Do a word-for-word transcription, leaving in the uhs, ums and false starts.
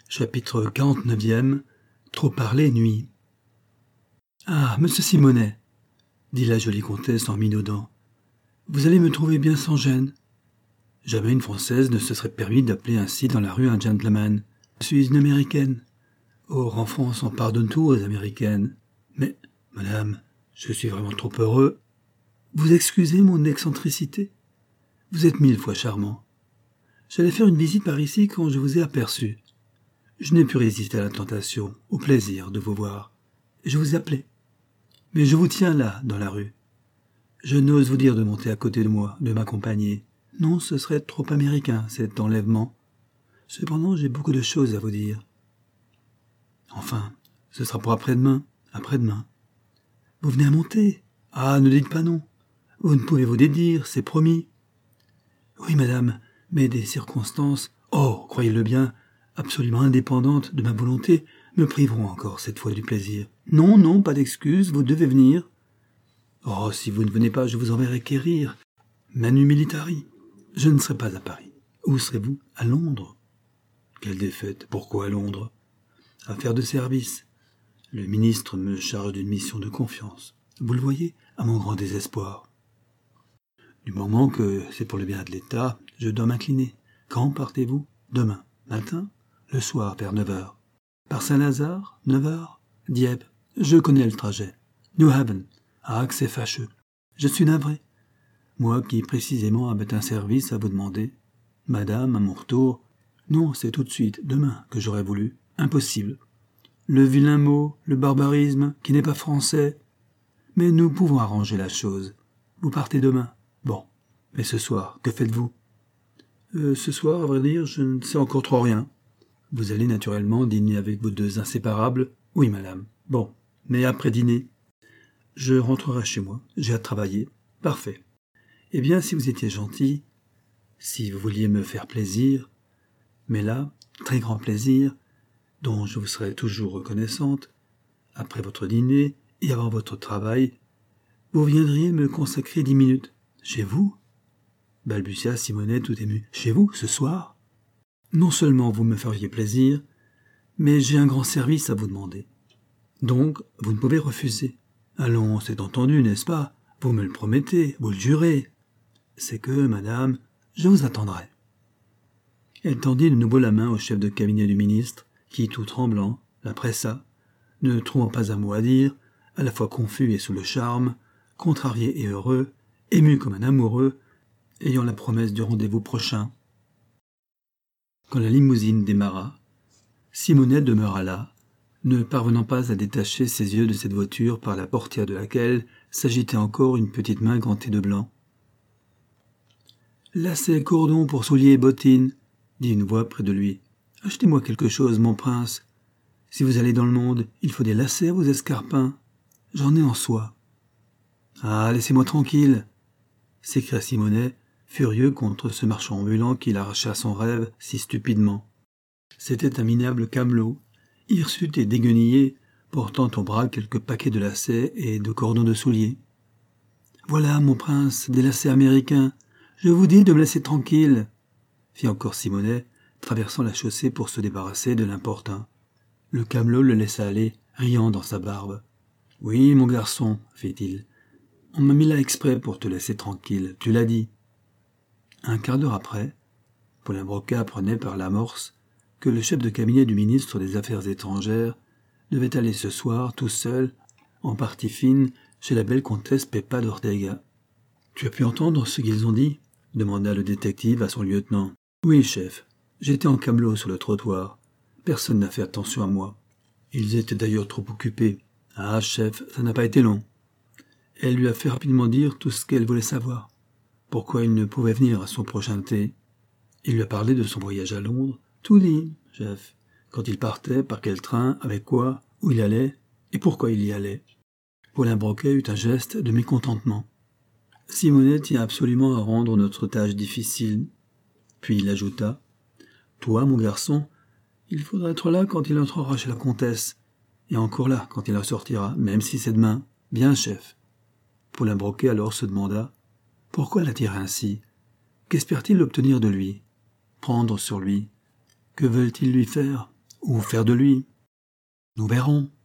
Chapitre quarante-neuvième. Trop parler nuit. Ah, monsieur Simonet, dit la jolie comtesse en minaudant, vous allez me trouver bien sans gêne. Jamais une Française ne se serait permis d'appeler ainsi dans la rue un gentleman. Je suis une Américaine. Or, en France, on pardonne tout aux Américaines. Mais, madame, je suis vraiment trop heureux. Vous excusez mon excentricité? Vous êtes mille fois charmant. J'allais faire une visite par ici quand je vous ai aperçu. Je n'ai pu résister à la tentation, au plaisir de vous voir. Je vous appelais. Mais je vous tiens là, dans la rue. Je n'ose vous dire de monter à côté de moi, de m'accompagner. Non, ce serait trop américain, cet enlèvement. Cependant, j'ai beaucoup de choses à vous dire. Enfin, ce sera pour après-demain, après-demain. Vous venez à monter? Ah, ne dites pas non. Vous ne pouvez vous dédire, c'est promis. Oui, madame, mais des circonstances, oh, croyez-le bien, absolument indépendantes de ma volonté, me priveront encore cette fois du plaisir. Non, non, pas d'excuse, vous devez venir. Oh, si vous ne venez pas, je vous enverrai quérir. Manu militari. Je ne serai pas à Paris. Où serez-vous? À Londres. Quelle défaite. Pourquoi à Londres? Affaire de service. Le ministre me charge d'une mission de confiance. Vous le voyez, à mon grand désespoir. Du moment que c'est pour le bien de l'État, je dois m'incliner. Quand partez-vous? Demain. Matin? Le soir, vers neuf heures. Par Saint-Lazare? Neuf heures? Dieppe. Je connais le trajet. New Haven. Ah, que c'est fâcheux. Je suis navré. Moi qui, précisément, avais un service à vous demander. Madame, à mon retour. Non, c'est tout de suite, demain, que j'aurais voulu. Impossible. Le vilain mot, le barbarisme, qui n'est pas français. Mais nous pouvons arranger la chose. Vous partez demain. Bon. Mais ce soir, que faites-vous? euh, Ce soir, à vrai dire, je ne sais encore trop rien. Vous allez naturellement dîner avec vos deux inséparables? Oui, madame. Bon. Mais après dîner? Je rentrerai chez moi. J'ai à travailler. Parfait. Eh bien, si vous étiez gentil, si vous vouliez me faire plaisir, mais là, très grand plaisir, dont je vous serai toujours reconnaissante, après votre dîner et avant votre travail, vous viendriez me consacrer dix minutes. Chez vous? Balbutia Simonet tout ému. Chez vous, ce soir? Non seulement vous me feriez plaisir, mais j'ai un grand service à vous demander. Donc, vous ne pouvez refuser. Allons, c'est entendu, n'est-ce pas? Vous me le promettez, vous le jurez. C'est que, madame, je vous attendrai. Elle tendit de nouveau la main au chef de cabinet du ministre, qui, tout tremblant, la pressa, ne trouvant pas un mot à dire, à la fois confus et sous le charme, contrarié et heureux, ému comme un amoureux, ayant la promesse du rendez-vous prochain. Quand la limousine démarra, Simonet demeura là, ne parvenant pas à détacher ses yeux de cette voiture par la portière de laquelle s'agitait encore une petite main gantée de blanc. « Lacets, cordons pour souliers et bottines, » dit une voix près de lui. « Achetez-moi quelque chose, mon prince. Si vous allez dans le monde, il faut des lacets à vos escarpins. J'en ai en soie. »« Ah, laissez-moi tranquille !» s'écria Simonet, furieux contre ce marchand ambulant qui l'arracha à son rêve si stupidement. C'était un minable camelot, hirsute et déguenillé, portant au bras quelques paquets de lacets et de cordons de souliers. « Voilà, mon prince, des lacets américains. Je vous dis de me laisser tranquille, » fit encore Simonet, traversant la chaussée pour se débarrasser de l'importun. Le camelot le laissa aller, riant dans sa barbe. « Oui, mon garçon, » fit-il. « On m'a mis là exprès pour te laisser tranquille, tu l'as dit. » Un quart d'heure après, Paulin Broca apprenait par l'amorce que le chef de cabinet du ministre des Affaires étrangères devait aller ce soir, tout seul, en partie fine, chez la belle comtesse Pepa d'Ortega. « Tu as pu entendre ce qu'ils ont dit ?» demanda le détective à son lieutenant. « Oui, chef. J'étais en camelot sur le trottoir. Personne n'a fait attention à moi. Ils étaient d'ailleurs trop occupés. Ah, chef, ça n'a pas été long. » Elle lui a fait rapidement dire tout ce qu'elle voulait savoir. Pourquoi il ne pouvait venir à son prochain thé. Il lui a parlé de son voyage à Londres. Tout dit, chef. Quand il partait, par quel train, avec quoi, où il allait, et pourquoi il y allait. Paulin Broquet eut un geste de mécontentement. Simonet tient absolument à rendre notre tâche difficile. Puis il ajouta. Toi, mon garçon, il faudra être là quand il entrera chez la comtesse, et encore là quand il en sortira, même si c'est demain. Bien, chef. Paulin Broquet alors se demanda pourquoi l'attirer ainsi. Qu'espère-t-il obtenir de lui? Prendre sur lui? Que veulent-ils lui faire? ou faire de lui. Nous verrons.